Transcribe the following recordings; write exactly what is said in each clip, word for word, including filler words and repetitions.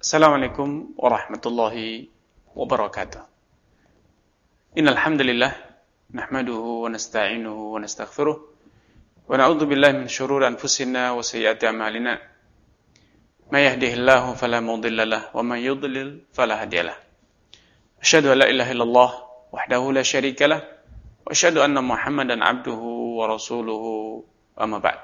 Assalamualaikum warahmatullahi wabarakatuh. Innal hamdalillah nahmaduhu wa nasta'inuhu wa nastaghfiruh wa na'udzu billahi min shururi anfusina wa sayyiati a'malina. May yahdihillahu fala mudilla lahu wa may yudlil fala hadiya lahu. Asyhadu an la ilaha illallah wahdahu la syarika lahu wa asyhadu anna Muhammadan abduhu wa rasuluhu amma ba'd.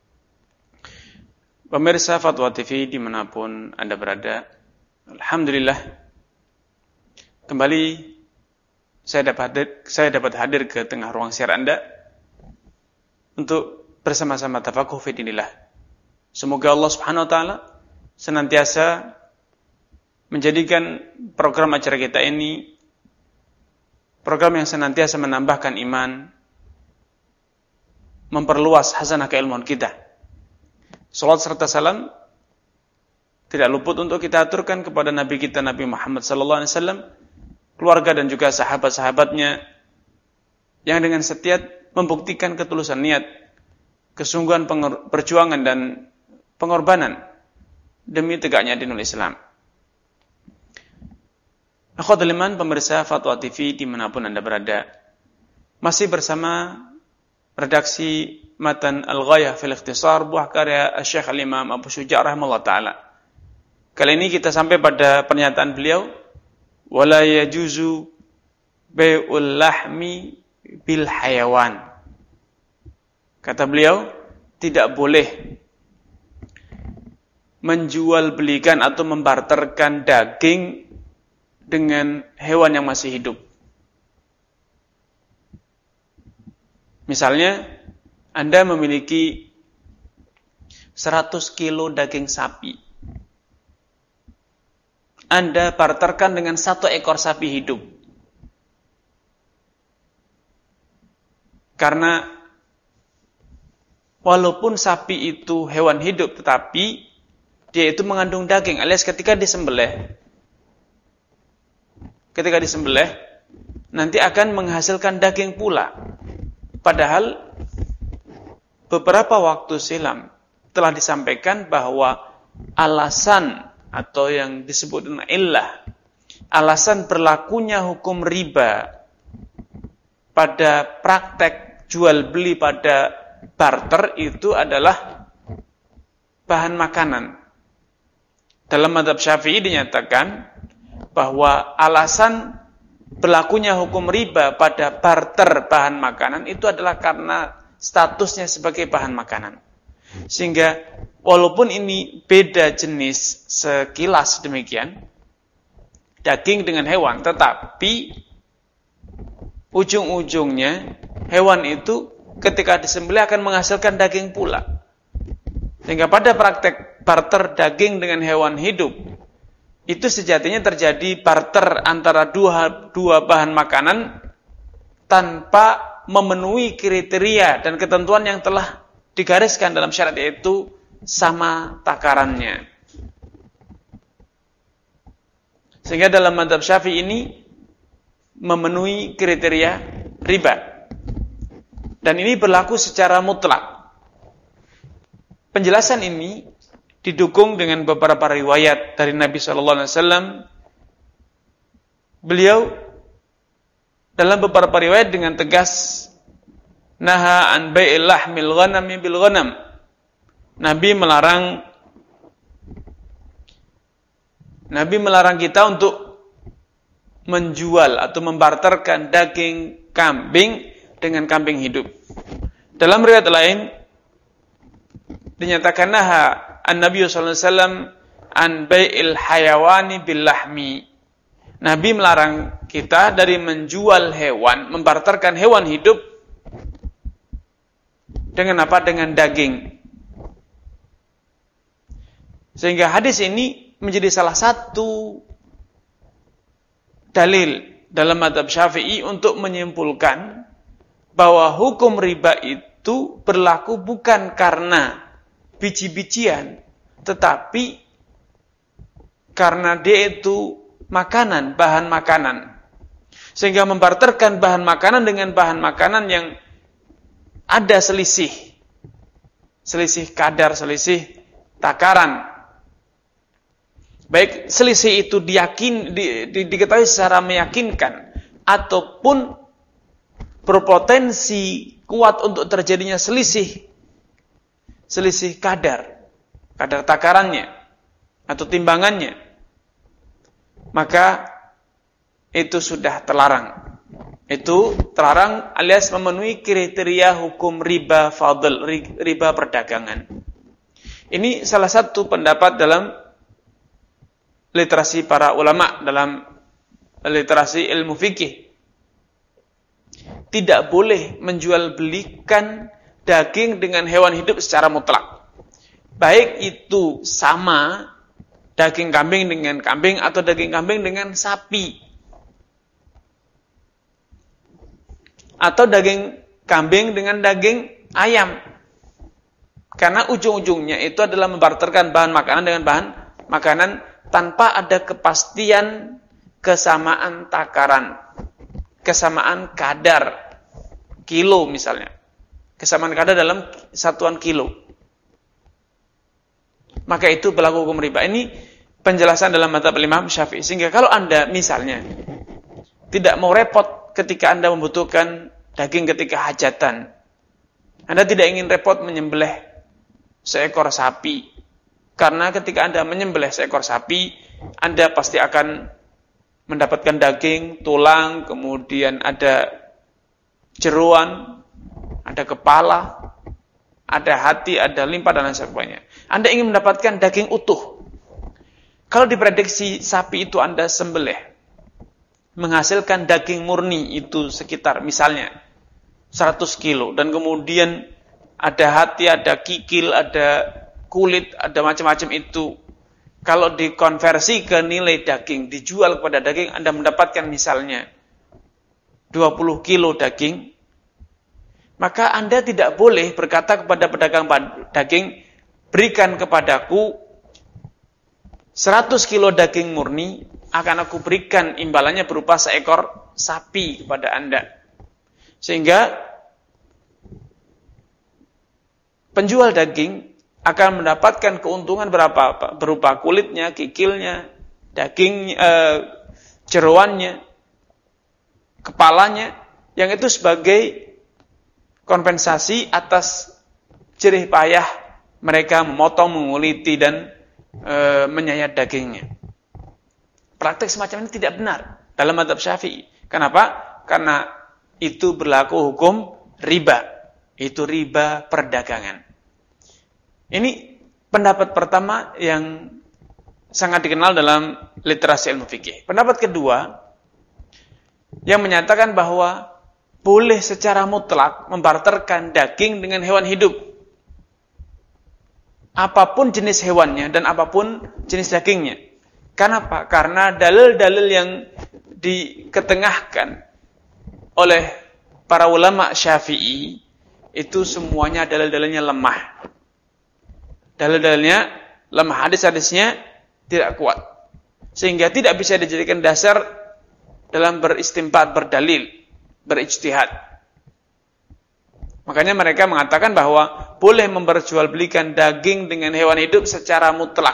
Pemirsa Fatwa T V dimanapun Anda berada, alhamdulillah kembali saya dapat hadir, saya dapat hadir ke tengah ruang siar Anda untuk bersama-sama tafakuh fi dinillah. Semoga Allah Subhanahu wa taala senantiasa menjadikan program acara kita ini program yang senantiasa menambahkan iman, memperluas hasanah keilmuan kita. Salat serta salam tidak luput untuk kita aturkan kepada Nabi kita Nabi Muhammad sallallahu alaihi wasallam, keluarga dan juga sahabat-sahabatnya yang dengan setia membuktikan ketulusan niat, kesungguhan perjuangan dan pengorbanan demi tegaknya dinul Islam. Akhwatul iman, pemirsa Fatwa T V dimanapun Anda berada, masih bersama redaksi Matan Al-Ghayah fil Ikhtisar, buah karya Syekh Al-Imam Abu Syuja' rahimahullah ta'ala. Kali ini kita sampai pada pernyataan beliau, wala yajuzu bai'ul lahmi bil hayawan. Kata beliau, tidak boleh menjual belikan atau membarterkan daging dengan hewan yang masih hidup. Misalnya, Anda memiliki seratus kilo daging sapi. Anda barterkan dengan satu ekor sapi hidup. Karena walaupun sapi itu hewan hidup, tetapi dia itu mengandung daging, alias ketika disembelih, ketika disembelih, nanti akan menghasilkan daging pula. Padahal beberapa waktu silam telah disampaikan bahwa alasan atau yang disebut dengan illah, alasan berlakunya hukum riba pada praktek jual beli pada barter itu adalah bahan makanan. Dalam mazhab Syafi'i dinyatakan bahwa alasan berlakunya hukum riba pada barter bahan makanan itu adalah karena statusnya sebagai bahan makanan. Sehingga walaupun ini beda jenis sekilas demikian, daging dengan hewan, tetapi ujung-ujungnya hewan itu ketika disembelih akan menghasilkan daging pula. Sehingga pada praktek barter daging dengan hewan hidup, itu sejatinya terjadi barter antara dua, dua bahan makanan tanpa memenuhi kriteria dan ketentuan yang telah digariskan dalam syariat, yaitu sama takarannya. Sehingga dalam mazhab Syafi'i ini memenuhi kriteria riba. Dan ini berlaku secara mutlak. Penjelasan ini didukung dengan beberapa riwayat dari Nabi shallallahu alaihi wasallam. Beliau dalam beberapa riwayat dengan tegas naha an bai'il lahmil ghanami bil ghanam. Nabi melarang Nabi melarang kita untuk menjual atau membarterkan daging kambing dengan kambing hidup. Dalam riwayat lain dinyatakan naha an-Nabi sallallahu alaihi wasallam an bai'il hayawani bil lahmi. Nabi melarang kita dari menjual hewan, membarterkan hewan hidup dengan apa? Dengan daging. Sehingga hadis ini menjadi salah satu dalil dalam mazhab Syafi'i untuk menyimpulkan bahwa hukum riba itu berlaku bukan karena biji-bijian, tetapi karena dia itu makanan, bahan makanan. Sehingga membarterkan bahan makanan dengan bahan makanan yang ada selisih. Selisih kadar, selisih takaran. baik selisih itu diyakin, di, di, diketahui secara meyakinkan ataupun berpotensi kuat untuk terjadinya selisih, selisih kadar, kadar takarannya atau timbangannya, maka itu sudah terlarang. Itu terlarang alias memenuhi kriteria hukum riba fadl, riba perdagangan. Ini salah satu pendapat dalam literasi para ulama, dalam literasi ilmu fikih. Tidak boleh menjual belikan daging dengan hewan hidup secara mutlak. Baik itu sama daging kambing dengan kambing atau daging kambing dengan sapi. Atau daging kambing dengan daging ayam. Karena ujung-ujungnya itu adalah membarterkan bahan makanan dengan bahan makanan tanpa ada kepastian kesamaan takaran, kesamaan kadar kilo misalnya, kesamaan kadar dalam satuan kilo, maka itu berlaku hukum riba. Ini penjelasan dalam mazhab Imam Syafi'i. Sehingga kalau Anda misalnya tidak mau repot ketika Anda membutuhkan daging ketika hajatan, Anda tidak ingin repot menyembelih seekor sapi, karena ketika Anda menyembelih seekor sapi, Anda pasti akan mendapatkan daging, tulang, kemudian ada jeroan, ada kepala, ada hati, ada limpa, dan lain sebagainya. Anda ingin mendapatkan daging utuh. Kalau diprediksi sapi itu Anda sembelih, menghasilkan daging murni itu sekitar misalnya seratus kilo, dan kemudian ada hati, ada kikil, ada kulit, ada macam-macam itu. Kalau dikonversi ke nilai daging, dijual kepada daging, Anda mendapatkan misalnya dua puluh kilo daging, maka Anda tidak boleh berkata kepada pedagang daging, berikan kepadaku seratus kilo daging murni, akan aku berikan imbalannya berupa seekor sapi kepada Anda. Sehingga penjual daging akan mendapatkan keuntungan berapa? Berupa kulitnya, kikilnya, daging, eh, jeroannya, kepalanya, yang itu sebagai kompensasi atas jerih payah mereka memotong, menguliti, dan e, menyayat dagingnya. Praktek semacam ini tidak benar dalam mazhab Syafi'i. Kenapa? Karena itu berlaku hukum riba. Itu riba perdagangan. Ini pendapat pertama yang sangat dikenal dalam literasi ilmu fikih. Pendapat kedua yang menyatakan bahwa boleh secara mutlak membarterkan daging dengan hewan hidup. Apapun jenis hewannya dan apapun jenis dagingnya. Kenapa? Karena dalil-dalil yang diketengahkan oleh para ulama Syafi'i itu semuanya dalil-dalilnya lemah. Dalil-dalilnya lemah, hadis-hadisnya tidak kuat. Sehingga tidak bisa dijadikan dasar dalam beristimbat, berdalil, berijtihad. Makanya mereka mengatakan bahwa boleh memperjualbelikan daging dengan hewan hidup secara mutlak.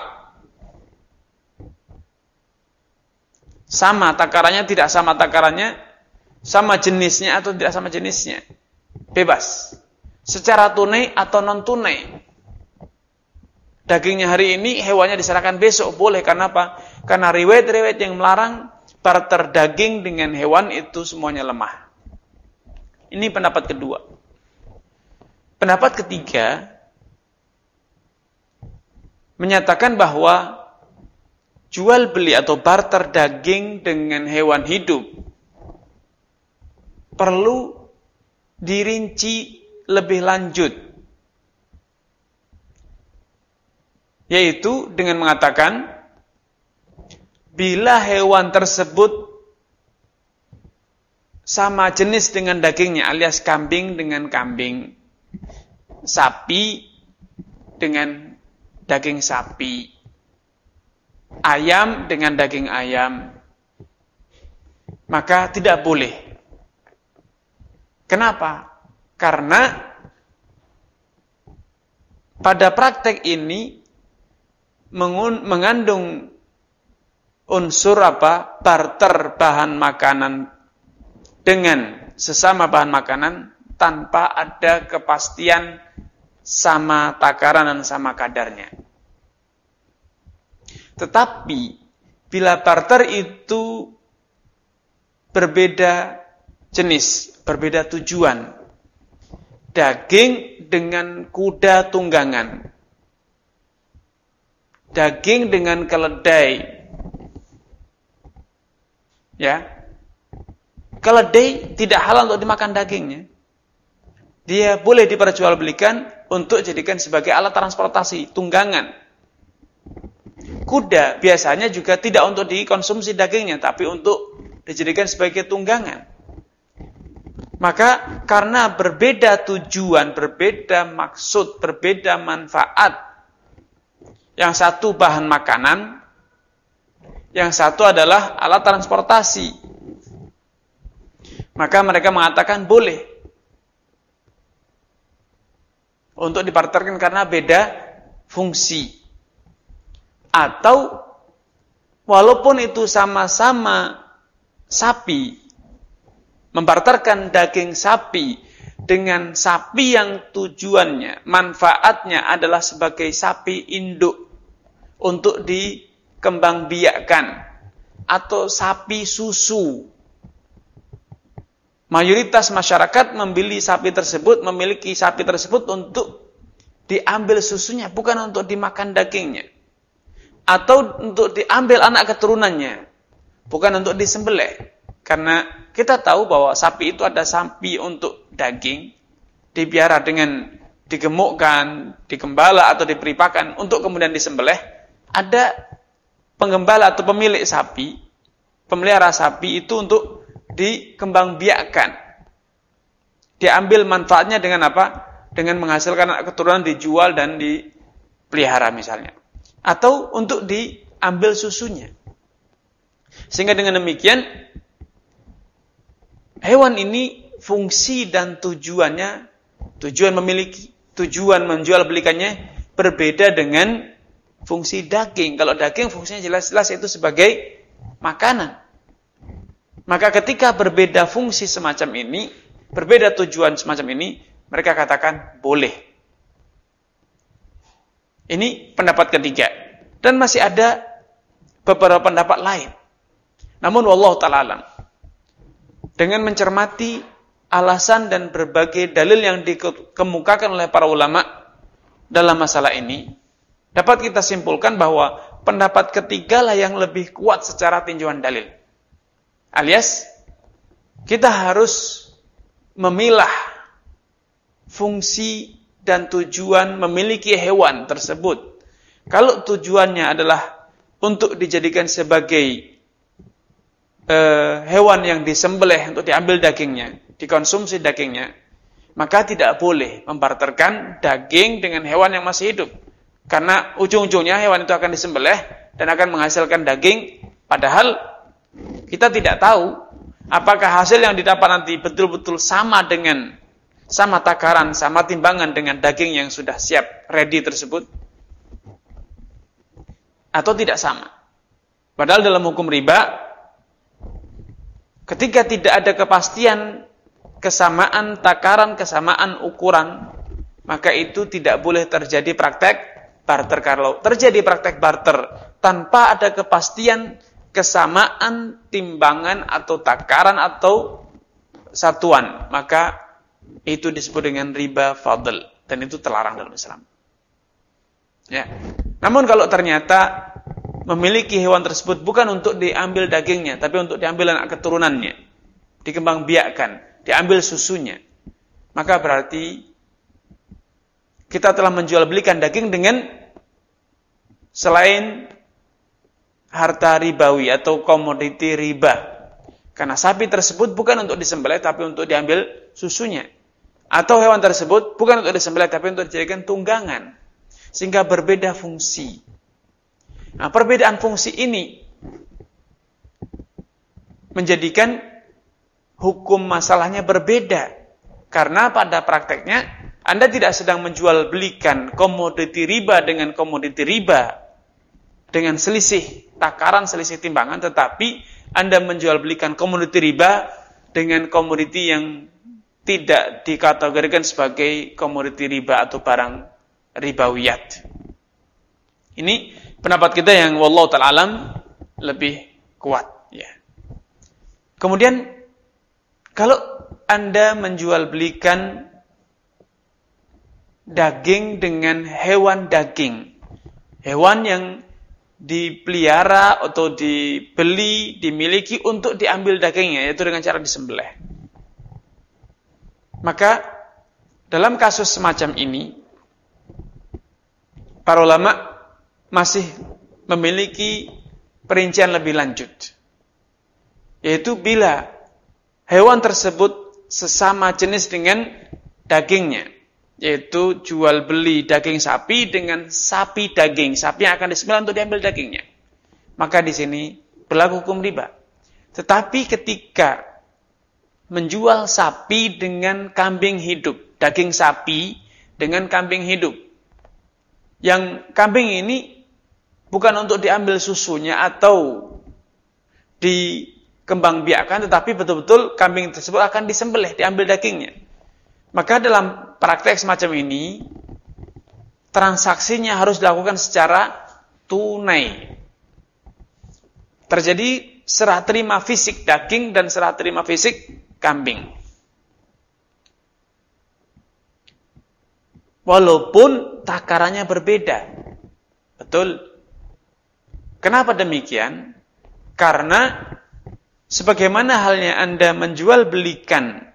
Sama takarannya, tidak sama takarannya, sama jenisnya atau tidak sama jenisnya. Bebas. Secara tunai atau non tunai. Dagingnya hari ini, hewannya diserahkan besok. Boleh, karena apa? Karena riwayat-riwayat yang melarang barter daging dengan hewan itu semuanya lemah. Ini pendapat kedua. Pendapat ketiga menyatakan bahwa jual beli atau barter daging dengan hewan hidup perlu dirinci lebih lanjut, yaitu dengan mengatakan bila hewan tersebut sama jenis dengan dagingnya, alias kambing dengan kambing, sapi dengan daging sapi, ayam dengan daging ayam, maka tidak boleh. Kenapa? Karena pada praktek ini mengandung unsur apa? Barter bahan makanan dengan sesama bahan makanan tanpa ada kepastian sama takaran dan sama kadarnya. Tetapi bila barter itu berbeda jenis, berbeda tujuan, daging dengan kuda tunggangan, daging dengan keledai, ya, keledai tidak halal untuk dimakan dagingnya. Dia boleh diperjualbelikan untuk jadikan sebagai alat transportasi, tunggangan. Kuda biasanya juga tidak untuk dikonsumsi dagingnya, tapi untuk dijadikan sebagai tunggangan. Maka karena berbeda tujuan, berbeda maksud, berbeda manfaat. Yang satu bahan makanan, yang satu adalah alat transportasi. Maka mereka mengatakan boleh untuk dibarterkan karena beda fungsi. Atau walaupun itu sama-sama sapi, membarterkan daging sapi dengan sapi yang tujuannya, manfaatnya adalah sebagai sapi induk untuk dikembangbiakkan, atau sapi susu. Mayoritas masyarakat membeli sapi tersebut, memiliki sapi tersebut untuk diambil susunya, bukan untuk dimakan dagingnya. Atau untuk diambil anak keturunannya, bukan untuk disembelih. Karena kita tahu bahwa sapi itu ada sapi untuk daging, dipiara dengan digemukkan, dikembala atau diperipakan untuk kemudian disembelih. Ada penggembala atau pemilik sapi, pemelihara sapi itu untuk dikembangbiakkan. Diambil manfaatnya dengan apa? Dengan menghasilkan anak keturunan, dijual dan dipelihara misalnya. Atau untuk diambil susunya. Sehingga dengan demikian, hewan ini fungsi dan tujuannya, tujuan memiliki, tujuan menjual belikannya berbeda dengan fungsi daging. Kalau daging fungsinya jelas-jelas itu sebagai makanan. Maka ketika berbeda fungsi semacam ini, berbeda tujuan semacam ini, mereka katakan boleh. Ini pendapat ketiga. Dan masih ada beberapa pendapat lain. Namun wallahu ta'ala alam, dengan mencermati alasan dan berbagai dalil yang dikemukakan oleh para ulama dalam masalah ini, dapat kita simpulkan bahwa pendapat ketiga lah yang lebih kuat secara tinjauan dalil. Alias, kita harus memilah fungsi dan tujuan memiliki hewan tersebut. Kalau tujuannya adalah untuk dijadikan sebagai uh, hewan yang disembelih untuk diambil dagingnya, dikonsumsi dagingnya, maka tidak boleh membarterkan daging dengan hewan yang masih hidup. Karena ujung-ujungnya hewan itu akan disembelih dan akan menghasilkan daging, padahal kita tidak tahu apakah hasil yang didapat nanti betul-betul sama dengan, sama takaran, sama timbangan dengan daging yang sudah siap, ready tersebut, atau tidak sama. Padahal dalam hukum riba, ketika tidak ada kepastian kesamaan takaran, kesamaan ukuran, maka itu tidak boleh terjadi praktek barter. Kalau terjadi praktek barter tanpa ada kepastian kesamaan timbangan atau takaran atau satuan, maka itu disebut dengan riba fadl, dan itu terlarang dalam Islam. Ya. Namun kalau ternyata memiliki hewan tersebut bukan untuk diambil dagingnya, tapi untuk diambil anak keturunannya, dikembangbiakkan, diambil susunya, maka berarti kita telah menjual belikan daging dengan selain harta ribawi atau komoditi riba. Karena sapi tersebut bukan untuk disembelih, tapi untuk diambil susunya. Atau hewan tersebut bukan untuk disembelih, tapi untuk dijadikan tunggangan. Sehingga berbeda fungsi. Nah, perbedaan fungsi ini menjadikan hukum masalahnya berbeda. Karena pada prakteknya, Anda tidak sedang menjual belikan komoditi riba dengan komoditi riba. dengan selisih takaran, selisih timbangan, tetapi Anda menjual belikan komoditi riba dengan komoditi yang tidak dikategorikan sebagai komoditi riba atau barang ribawiyat. Ini pendapat kita yang wallahu ta'ala alam lebih kuat, ya. Kemudian kalau Anda menjual belikan daging dengan hewan daging, hewan yang dipelihara atau dibeli, dimiliki untuk diambil dagingnya, yaitu dengan cara disembelih. Maka dalam kasus semacam ini, para ulama masih memiliki perincian lebih lanjut, yaitu bila hewan tersebut sesama jenis dengan dagingnya, yaitu jual beli daging sapi dengan sapi daging, sapi yang akan disembelih untuk diambil dagingnya, maka di sini berlaku hukum riba. Tetapi ketika menjual sapi dengan kambing hidup, daging sapi dengan kambing hidup, yang kambing ini bukan untuk diambil susunya atau dikembangbiakkan, tetapi betul-betul kambing tersebut akan disembelih, diambil dagingnya. Maka dalam praktek semacam ini, transaksinya harus dilakukan secara tunai. Terjadi serah terima fisik daging dan serah terima fisik kambing. Walaupun takarannya berbeda. Betul. Kenapa demikian? Karena sebagaimana halnya Anda menjual belikan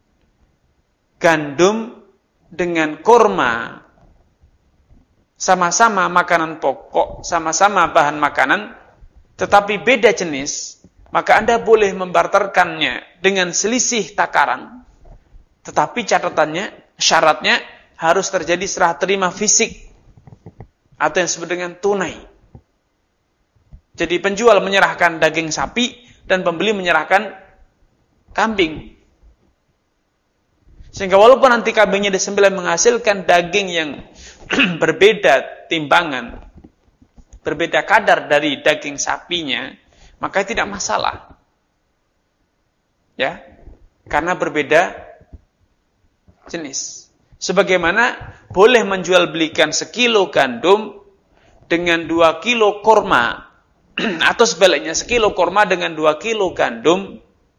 gandum dengan kurma, sama-sama makanan pokok, sama-sama bahan makanan, tetapi beda jenis, maka Anda boleh membarterkannya dengan selisih takaran. Tetapi catatannya, syaratnya harus terjadi serah terima fisik atau yang disebut dengan tunai. Jadi penjual menyerahkan daging sapi dan pembeli menyerahkan kambing. Sehingga walaupun nanti kambingnya disembelih menghasilkan daging yang berbeda timbangan, berbeda kadar dari daging sapinya, maka tidak masalah. Ya, karena berbeda jenis. Sebagaimana boleh menjual belikan sekilo gandum dengan dua kilo kurma, atau sebaliknya sekilo kurma dengan dua kilo gandum,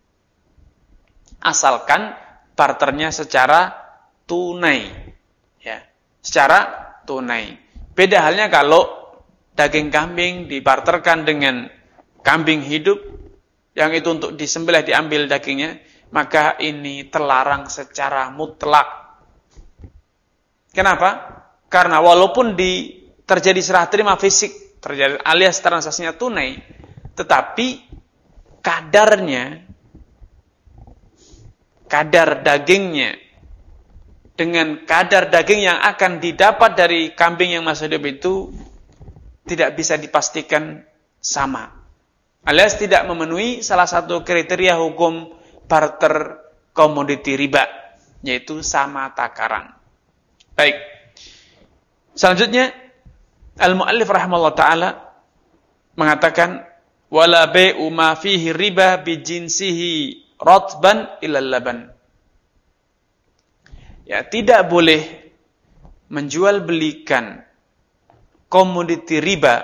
asalkan barternya secara tunai. Ya, secara tunai. Beda halnya kalau daging kambing dibarterkan dengan kambing hidup, yang itu untuk disembelih diambil dagingnya, maka ini terlarang secara mutlak. Kenapa? Karena walaupun di, terjadi serah terima fisik, terjadi alias transaksinya tunai, tetapi kadarnya, kadar dagingnya dengan kadar daging yang akan didapat dari kambing yang masih hidup itu tidak bisa dipastikan sama, alias tidak memenuhi salah satu kriteria hukum barter komoditi riba, yaitu sama takaran. Baik. Selanjutnya al-muallif rahimahullah taala mengatakan wala bai'u ma fihi riba bi jinsihi ratban ila laban. Ya, tidak boleh menjual belikan komoditi riba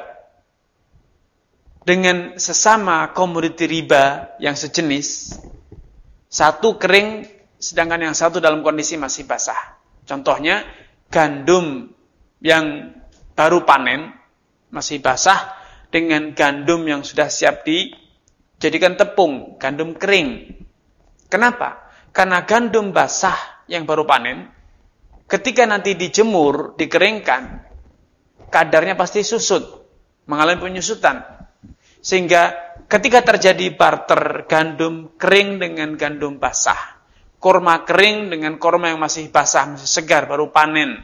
dengan sesama komoditi riba yang sejenis, satu kering sedangkan yang satu dalam kondisi masih basah. Contohnya gandum yang baru panen masih basah dengan gandum yang sudah siap dijadikan tepung, gandum kering. Kenapa? Karena gandum basah yang baru panen ketika nanti dijemur, dikeringkan, kadarnya pasti susut, mengalami penyusutan. Sehingga ketika terjadi barter gandum kering dengan gandum basah, kurma kering dengan kurma yang masih basah, masih segar, baru panen,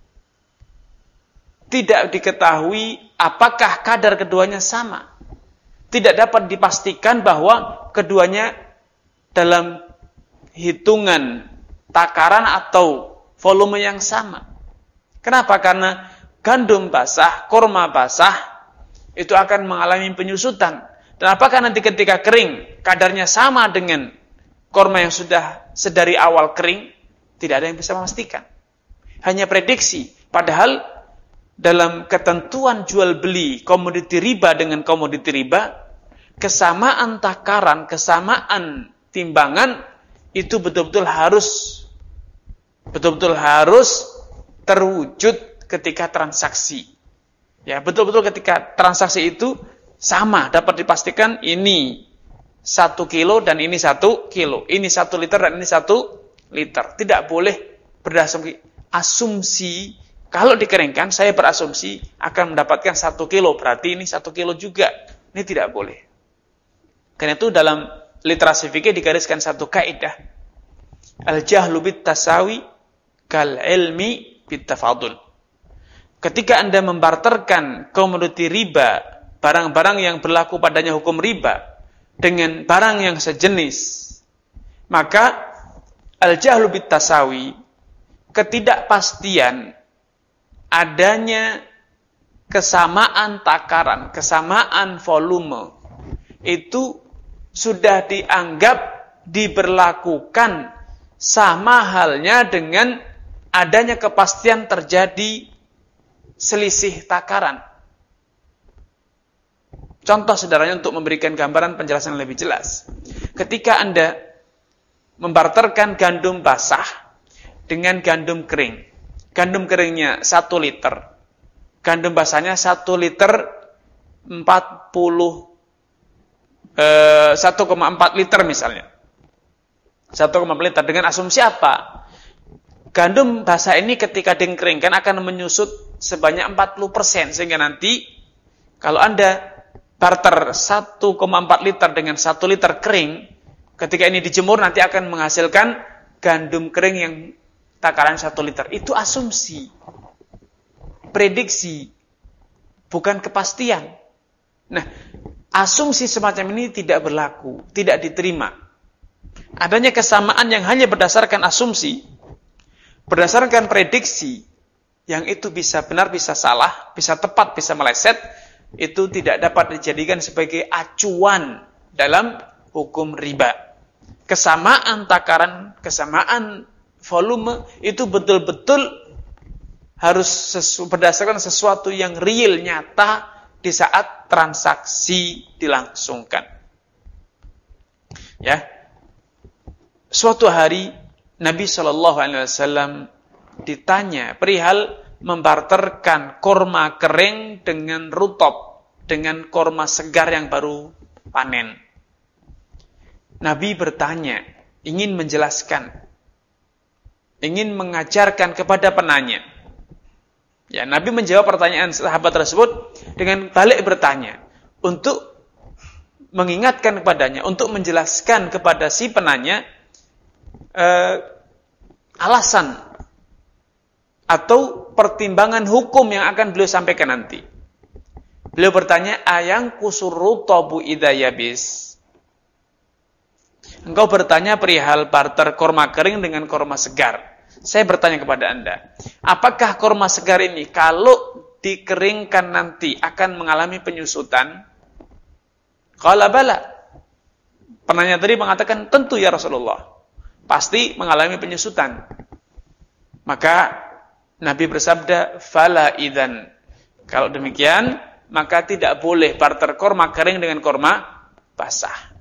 tidak diketahui apakah kadar keduanya sama. Tidak dapat dipastikan bahwa keduanya dalam hitungan takaran atau volume yang sama. Kenapa? Karena gandum basah, kurma basah itu akan mengalami penyusutan. Dan apakah nanti ketika kering, kadarnya sama dengan korma yang sudah sedari awal kering? Tidak ada yang bisa memastikan. Hanya prediksi. Padahal dalam ketentuan jual beli komoditi riba dengan komoditi riba, kesamaan takaran, kesamaan timbangan itu betul-betul harus betul-betul harus terwujud ketika transaksi. Ya, betul-betul ketika transaksi itu sama, dapat dipastikan ini satu kilo dan ini satu kilo, ini satu liter dan ini satu liter. Tidak boleh berdasarkan asumsi. Kalau dikeringkan, saya berasumsi akan mendapatkan satu kilo, berarti ini satu kilo juga. Ini tidak boleh. Karena itu dalam literasi fikih digariskan satu kaidah. Al-jahlu bit tasawi kal ilmi bit tafadul. Ketika Anda membarterkan komoditi riba, barang-barang yang berlaku padanya hukum riba, dengan barang yang sejenis, maka al-jahlu bit tasawi, ketidakpastian adanya kesamaan takaran, kesamaan volume, itu sudah dianggap diberlakukan sama halnya dengan adanya kepastian terjadi selisih takaran. Contoh sederhananya untuk memberikan gambaran penjelasan yang lebih jelas. Ketika Anda membarterkan gandum basah dengan gandum kering. Gandum keringnya satu liter. Gandum basahnya satu liter empat puluh eh, satu koma empat liter misalnya. satu koma empat liter dengan asumsi apa? Gandum basah ini ketika dikeringkan akan menyusut sebanyak empat puluh persen sehingga nanti kalau Anda barter satu koma empat liter dengan satu liter kering, ketika ini dijemur nanti akan menghasilkan gandum kering yang takaran satu liter. Itu asumsi, prediksi, bukan kepastian. Nah, asumsi semacam ini tidak berlaku, tidak diterima. Adanya kesamaan yang hanya berdasarkan asumsi, berdasarkan prediksi, yang itu bisa benar, bisa salah, bisa tepat, bisa meleset, itu tidak dapat dijadikan sebagai acuan dalam hukum riba. Kesamaan takaran, kesamaan volume itu betul-betul harus sesu, berdasarkan sesuatu yang real, nyata di saat transaksi dilangsungkan. Ya, suatu hari Nabi Shallallahu Alaihi Wasallam ditanya perihal membarterkan korma kering dengan rutop, dengan korma segar yang baru panen. Nabi bertanya, ingin menjelaskan, ingin mengajarkan kepada penanya. Ya, Nabi menjawab pertanyaan sahabat tersebut dengan balik bertanya untuk mengingatkan kepadanya, untuk menjelaskan kepada si penanya eh, alasan atau pertimbangan hukum yang akan beliau sampaikan nanti. Beliau bertanya, ayang kusuru tobu idayabis. Engkau bertanya perihal barter korma kering dengan korma segar. Saya bertanya kepada Anda, apakah korma segar ini kalau dikeringkan nanti akan mengalami penyusutan? Qala bala. Penanya tadi mengatakan, tentu ya Rasulullah, pasti mengalami penyusutan. Maka Nabi bersabda, fala idzan. Kalau demikian, maka tidak boleh barter korma kering dengan korma basah.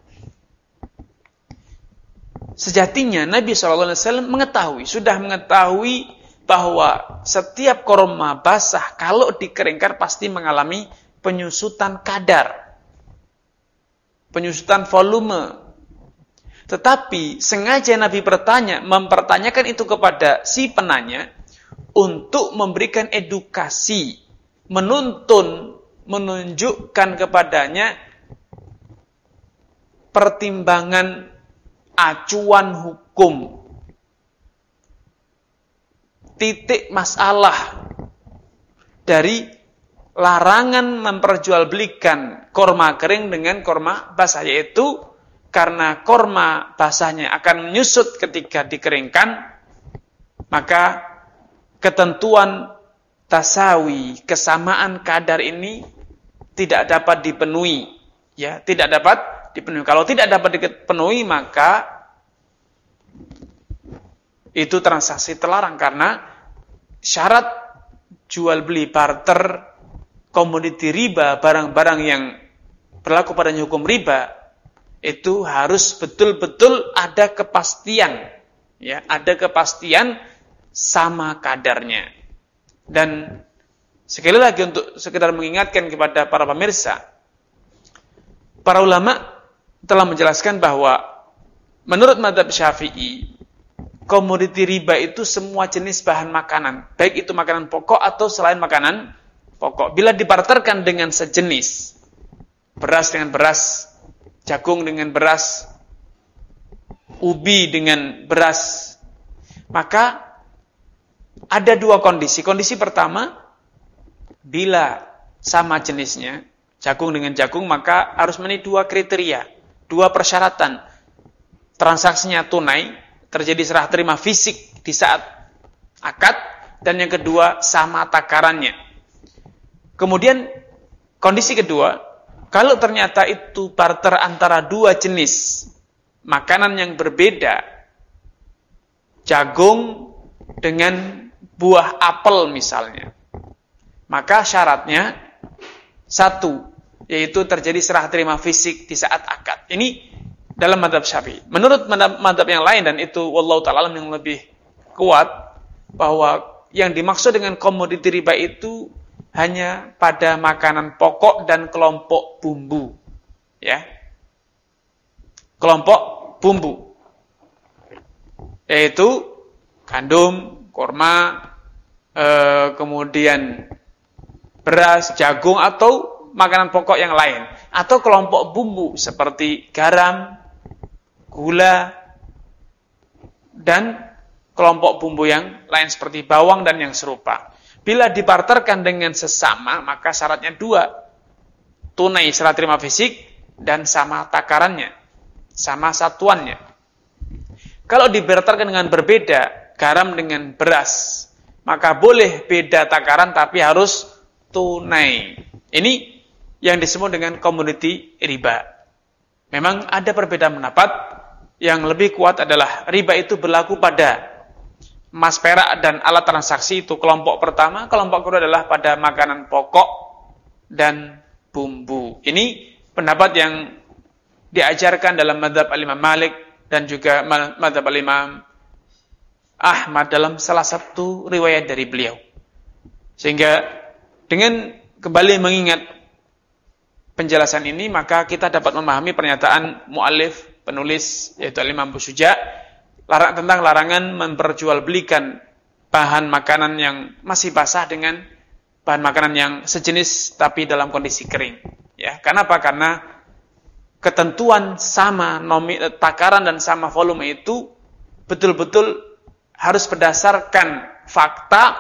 Sejatinya Nabi shallallahu alaihi wasallam mengetahui, sudah mengetahui bahwa setiap korma basah kalau dikeringkan pasti mengalami penyusutan kadar, penyusutan volume. Tetapi sengaja Nabi bertanya, mempertanyakan itu kepada si penanya untuk memberikan edukasi, menuntun, menunjukkan kepadanya pertimbangan acuan hukum, titik masalah dari larangan memperjualbelikan korma kering dengan korma basah, yaitu karena korma basahnya akan menyusut ketika dikeringkan, maka ketentuan tasawi, kesamaan kadar ini tidak dapat dipenuhi, ya, tidak dapat dipenuhi. Kalau tidak dapat dipenuhi, maka itu transaksi terlarang karena syarat jual beli barter komoditi riba, barang-barang yang berlaku padanya hukum riba, itu harus betul-betul ada kepastian, ya, ada kepastian sama kadarnya. Dan sekali lagi untuk sekedar mengingatkan kepada para pemirsa, para ulama telah menjelaskan bahwa menurut mazhab Syafi'i, komoditi riba itu semua jenis bahan makanan, baik itu makanan pokok atau selain makanan pokok. Bila dibarterkan dengan sejenis, beras dengan beras, jagung dengan beras, ubi dengan beras, maka ada dua kondisi. Kondisi pertama, bila sama jenisnya, jagung dengan jagung, maka harus memenuhi dua kriteria, dua persyaratan. Transaksinya tunai, terjadi serah terima fisik di saat akad, dan yang kedua sama takarannya. Kemudian kondisi kedua, kalau ternyata itu barter antara dua jenis makanan yang berbeda, jagung dengan buah apel misalnya, maka syaratnya satu, yaitu terjadi serah terima fisik di saat akad. Ini dalam mazhab Syafi'i. Menurut mazhab yang lain, dan itu wallahu ta'ala alam yang lebih kuat, bahwa yang dimaksud dengan komoditi riba itu hanya pada makanan pokok dan kelompok bumbu, ya, kelompok bumbu, yaitu gandum, kurma, eh, kemudian beras, jagung, atau makanan pokok yang lain, atau kelompok bumbu seperti garam, gula, dan kelompok bumbu yang lain seperti bawang dan yang serupa. Bila dibarterkan dengan sesama, maka syaratnya dua, tunai serah terima fisik dan sama takarannya, sama satuannya. Kalau dibarterkan dengan berbeda, garam dengan beras, maka boleh beda takaran tapi harus tunai. Ini yang disebut dengan komoditi riba. Memang ada perbedaan pendapat. Yang lebih kuat adalah riba itu berlaku pada emas, perak, dan alat transaksi, itu kelompok pertama. Kelompok kedua adalah pada makanan pokok dan bumbu. Ini pendapat yang diajarkan dalam mazhab al-Imam Malik dan juga mazhab al-Imam Ahmad dalam salah satu riwayat dari beliau. Sehingga dengan kembali mengingat penjelasan ini, maka kita dapat memahami pernyataan mu'allif, penulis, yaitu Al-Imam Abu Syuja, larang tentang larangan memperjualbelikan bahan makanan yang masih basah dengan bahan makanan yang sejenis tapi dalam kondisi kering. Ya, kenapa? Karena ketentuan sama nomi, takaran dan sama volume itu betul-betul harus berdasarkan fakta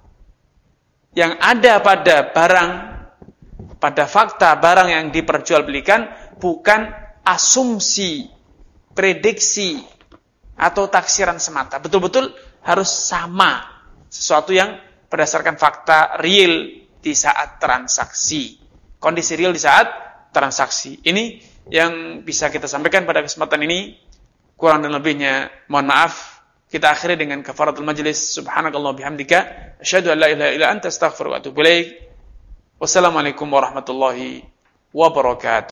yang ada pada barang, pada fakta barang yang diperjualbelikan, bukan asumsi, prediksi, atau taksiran semata. Betul-betul harus sama, sesuatu yang berdasarkan fakta real di saat transaksi, kondisi real di saat transaksi. Ini yang bisa kita sampaikan pada kesempatan ini. Kurang dan lebihnya mohon maaf. Kita akhiri dengan kafaratul majlis. Subhanakallah bihamdika, asyhadu an la ilaha illa anta, astaghfiruka wa atubu ilaik. Wassalamualaikum warahmatullahi wabarakatuh.